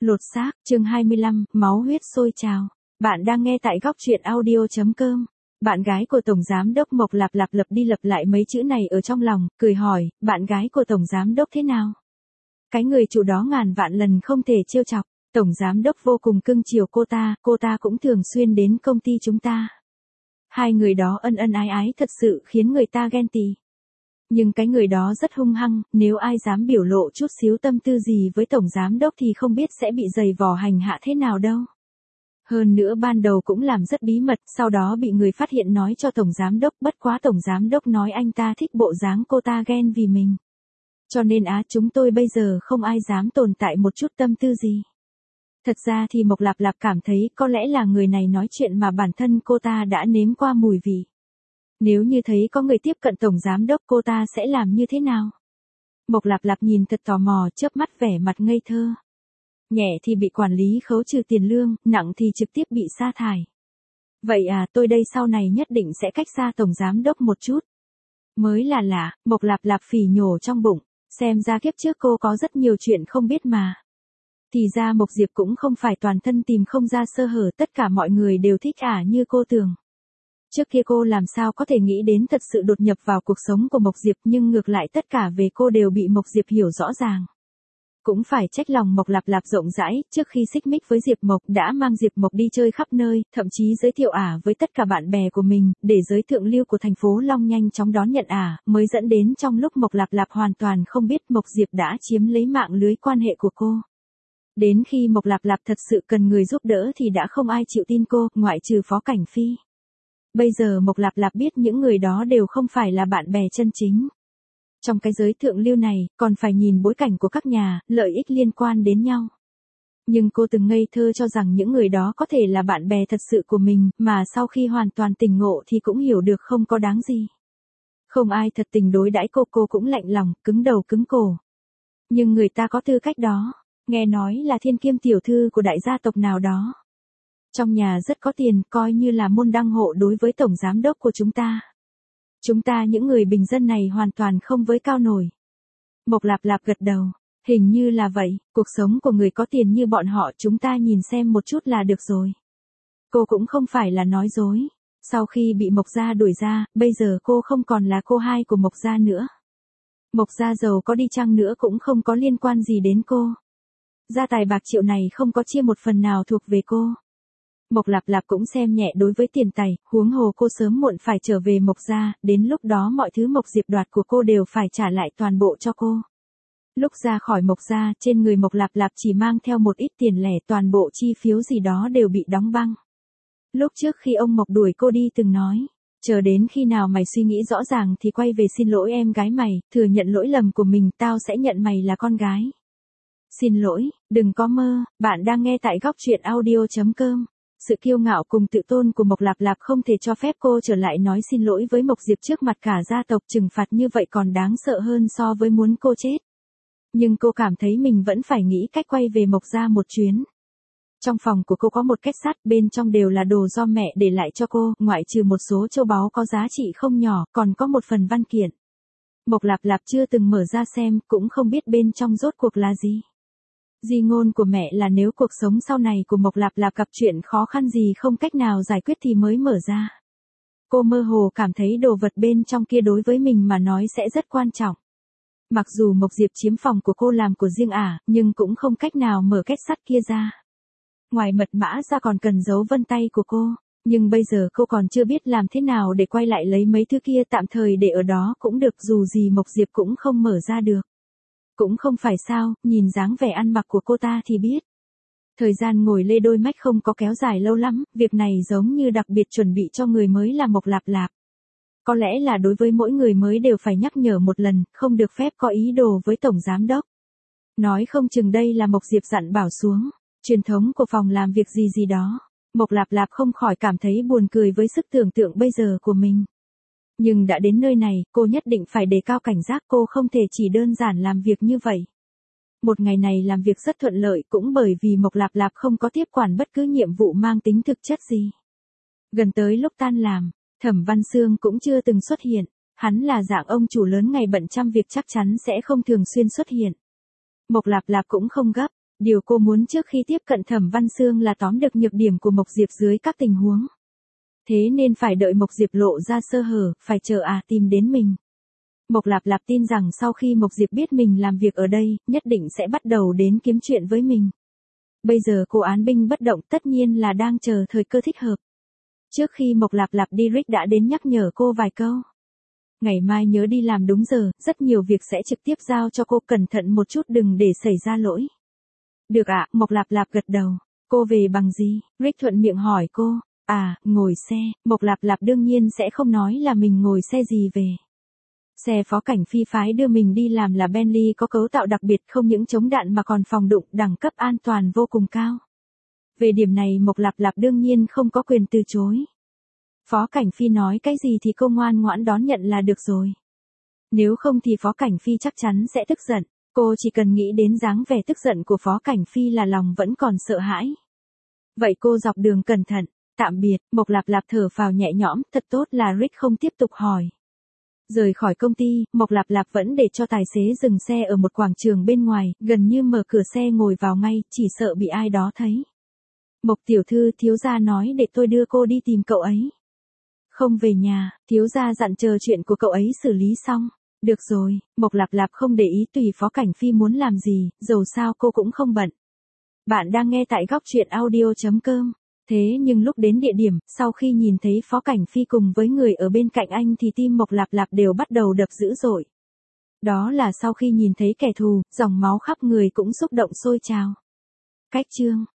Lột xác, chương 25, máu huyết sôi trào. Bạn đang nghe tại góc truyện audio.com. Bạn gái của Tổng Giám đốc Mộc Lạp lặp đi lặp lại mấy chữ này ở trong lòng, cười hỏi, bạn gái của Tổng Giám đốc thế nào? Cái người chủ đó ngàn vạn lần không thể trêu chọc. Tổng Giám đốc vô cùng cưng chiều cô ta cũng thường xuyên đến công ty chúng ta. Hai người đó ân ân ái ái thật sự khiến người ta ghen tị. Nhưng cái người đó rất hung hăng, nếu ai dám biểu lộ chút xíu tâm tư gì với Tổng Giám đốc thì không biết sẽ bị giày vò hành hạ thế nào đâu. Hơn nữa ban đầu cũng làm rất bí mật, sau đó bị người phát hiện nói cho Tổng Giám đốc, bất quá Tổng Giám đốc nói anh ta thích bộ dáng cô ta ghen vì mình. Cho nên chúng tôi bây giờ không ai dám tồn tại một chút tâm tư gì. Thật ra thì Mộc Lạp cảm thấy có lẽ là người này nói chuyện mà bản thân cô ta đã nếm qua mùi vị. Nếu như thấy có người tiếp cận Tổng Giám đốc cô ta sẽ làm như thế nào? Mộc Lạp nhìn thật tò mò, chớp mắt vẻ mặt ngây thơ. Nhẹ thì bị quản lý khấu trừ tiền lương, nặng thì trực tiếp bị sa thải. Vậy tôi đây sau này nhất định sẽ cách xa Tổng Giám đốc một chút. Mới là lạ, Mộc Lạp phỉ nhổ trong bụng, xem ra kiếp trước cô có rất nhiều chuyện không biết mà. Thì ra Mộc Diệp cũng không phải toàn thân tìm không ra sơ hở, tất cả mọi người đều thích như cô tưởng. Trước kia cô làm sao có thể nghĩ đến thật sự đột nhập vào cuộc sống của Mộc Diệp, nhưng ngược lại tất cả về cô đều bị Mộc Diệp hiểu rõ ràng. Cũng phải trách lòng Mộc Lạp rộng rãi, trước khi xích mích với Diệp Mộc đã mang Diệp Mộc đi chơi khắp nơi, thậm chí giới thiệu với tất cả bạn bè của mình, để giới thượng lưu của thành phố Long nhanh chóng đón nhận mới dẫn đến trong lúc Mộc Lạp hoàn toàn không biết Mộc Diệp đã chiếm lấy mạng lưới quan hệ của cô. Đến khi Mộc Lạp thật sự cần người giúp đỡ thì đã không ai chịu tin cô, ngoại trừ Phó Cảnh Phi. Bây giờ Mộc Lạp biết những người đó đều không phải là bạn bè chân chính. Trong cái giới thượng lưu này, còn phải nhìn bối cảnh của các nhà, lợi ích liên quan đến nhau. Nhưng cô từng ngây thơ cho rằng những người đó có thể là bạn bè thật sự của mình, mà sau khi hoàn toàn tỉnh ngộ thì cũng hiểu được không có đáng gì. Không ai thật tình đối đãi cô cũng lạnh lòng, cứng đầu cứng cổ. Nhưng người ta có tư cách đó, nghe nói là thiên kiêm tiểu thư của đại gia tộc nào đó. Trong nhà rất có tiền, coi như là môn đăng hộ đối với Tổng Giám đốc của chúng ta. Chúng ta những người bình dân này hoàn toàn không với cao nổi. Mộc Lạp gật đầu, hình như là vậy, cuộc sống của người có tiền như bọn họ chúng ta nhìn xem một chút là được rồi. Cô cũng không phải là nói dối. Sau khi bị Mộc gia đuổi ra, bây giờ cô không còn là cô hai của Mộc gia nữa. Mộc gia giàu có đi chăng nữa cũng không có liên quan gì đến cô. Gia tài bạc triệu này không có chia một phần nào thuộc về cô. Mộc Lạp cũng xem nhẹ đối với tiền tài, huống hồ cô sớm muộn phải trở về Mộc gia, đến lúc đó mọi thứ Mộc Diệp đoạt của cô đều phải trả lại toàn bộ cho cô. Lúc ra khỏi Mộc gia, trên người Mộc Lạp chỉ mang theo một ít tiền lẻ, toàn bộ chi phiếu gì đó đều bị đóng băng. Lúc trước khi ông Mộc đuổi cô đi từng nói, chờ đến khi nào mày suy nghĩ rõ ràng thì quay về xin lỗi em gái mày, thừa nhận lỗi lầm của mình, tao sẽ nhận mày là con gái. Xin lỗi, đừng có mơ, bạn đang nghe tại góc truyện audio.com. Sự kiêu ngạo cùng tự tôn của Mộc Lạp không thể cho phép cô trở lại nói xin lỗi với Mộc Diệp trước mặt cả gia tộc, trừng phạt như vậy còn đáng sợ hơn so với muốn cô chết. Nhưng cô cảm thấy mình vẫn phải nghĩ cách quay về Mộc gia một chuyến. Trong phòng của cô có một két sắt, bên trong đều là đồ do mẹ để lại cho cô, ngoại trừ một số châu báu có giá trị không nhỏ, còn có một phần văn kiện. Mộc Lạp chưa từng mở ra xem, cũng không biết bên trong rốt cuộc là gì. Di ngôn của mẹ là nếu cuộc sống sau này của Mộc Lạp gặp chuyện khó khăn gì không cách nào giải quyết thì mới mở ra. Cô mơ hồ cảm thấy đồ vật bên trong kia đối với mình mà nói sẽ rất quan trọng. Mặc dù Mộc Diệp chiếm phòng của cô làm của riêng nhưng cũng không cách nào mở két sắt kia ra. Ngoài mật mã ra còn cần dấu vân tay của cô, nhưng bây giờ cô còn chưa biết làm thế nào để quay lại lấy mấy thứ kia, tạm thời để ở đó cũng được, dù gì Mộc Diệp cũng không mở ra được. Cũng không phải sao, nhìn dáng vẻ ăn mặc của cô ta thì biết. Thời gian ngồi lê đôi mách không có kéo dài lâu lắm, việc này giống như đặc biệt chuẩn bị cho người mới là Mộc Lạp. Có lẽ là đối với mỗi người mới đều phải nhắc nhở một lần, không được phép có ý đồ với Tổng Giám đốc. Nói không chừng đây là Mộc Diệp dặn bảo xuống, truyền thống của phòng làm việc gì đó. Mộc Lạp không khỏi cảm thấy buồn cười với sức tưởng tượng bây giờ của mình. Nhưng đã đến nơi này, cô nhất định phải đề cao cảnh giác, cô không thể chỉ đơn giản làm việc như vậy. Một ngày này làm việc rất thuận lợi, cũng bởi vì Mộc Lạp không có tiếp quản bất cứ nhiệm vụ mang tính thực chất gì. Gần tới lúc tan làm, Thẩm Văn Xương cũng chưa từng xuất hiện, hắn là dạng ông chủ lớn ngày bận trăm việc chắc chắn sẽ không thường xuyên xuất hiện. Mộc Lạp cũng không gấp, Điều cô muốn trước khi tiếp cận Thẩm Văn Xương là tóm được nhược điểm của Mộc Diệp dưới các tình huống. Thế nên phải đợi Mộc Diệp lộ ra sơ hở, phải chờ tìm đến mình. Mộc Lạp Lạp tin rằng sau khi Mộc Diệp biết mình làm việc ở đây, nhất định sẽ bắt đầu đến kiếm chuyện với mình. Bây giờ cô án binh bất động tất nhiên là đang chờ thời cơ thích hợp. Trước khi Mộc Lạp Lạp đi, Rick đã đến nhắc nhở cô vài câu. Ngày mai nhớ đi làm đúng giờ, rất nhiều việc sẽ trực tiếp giao cho cô, cẩn thận một chút đừng để xảy ra lỗi. Được ạ, Mộc Lạp Lạp gật đầu. Cô về bằng gì? Rick thuận miệng hỏi cô. Ngồi xe. Mộc Lạp Lạp đương nhiên sẽ không nói là mình ngồi xe gì về. Xe Phó Cảnh Phi phái đưa mình đi làm là Bentley có cấu tạo đặc biệt, không những chống đạn mà còn phòng đụng, đẳng cấp an toàn vô cùng cao. Về điểm này Mộc Lạp Lạp đương nhiên không có quyền từ chối. Phó Cảnh Phi nói cái gì thì cô ngoan ngoãn đón nhận là được rồi. Nếu không thì Phó Cảnh Phi chắc chắn sẽ tức giận. Cô chỉ cần nghĩ đến dáng vẻ tức giận của Phó Cảnh Phi là lòng vẫn còn sợ hãi. Vậy cô dọc đường cẩn thận. Tạm biệt. Mộc Lạp Lạp thở phào nhẹ nhõm, thật tốt là Rick không tiếp tục hỏi. Rời khỏi công ty, Mộc Lạp Lạp vẫn để cho tài xế dừng xe ở một quảng trường bên ngoài, gần như mở cửa xe ngồi vào ngay, chỉ sợ bị ai đó thấy. Mộc tiểu thư, thiếu gia nói để tôi đưa cô đi tìm cậu ấy. Không về nhà, thiếu gia dặn chờ chuyện của cậu ấy xử lý xong. Được rồi, Mộc Lạp Lạp không để ý tùy Phó Cảnh Phi muốn làm gì, dầu sao cô cũng không bận. Bạn đang nghe tại góc truyện audio.com. Thế nhưng lúc đến địa điểm, sau khi nhìn thấy Phó Cảnh Phi cùng với người ở bên cạnh anh thì tim Mộc Lạp Lạp đều bắt đầu đập dữ dội. Đó là sau khi nhìn thấy kẻ thù, dòng máu khắp người cũng xúc động sôi trào. Cách chương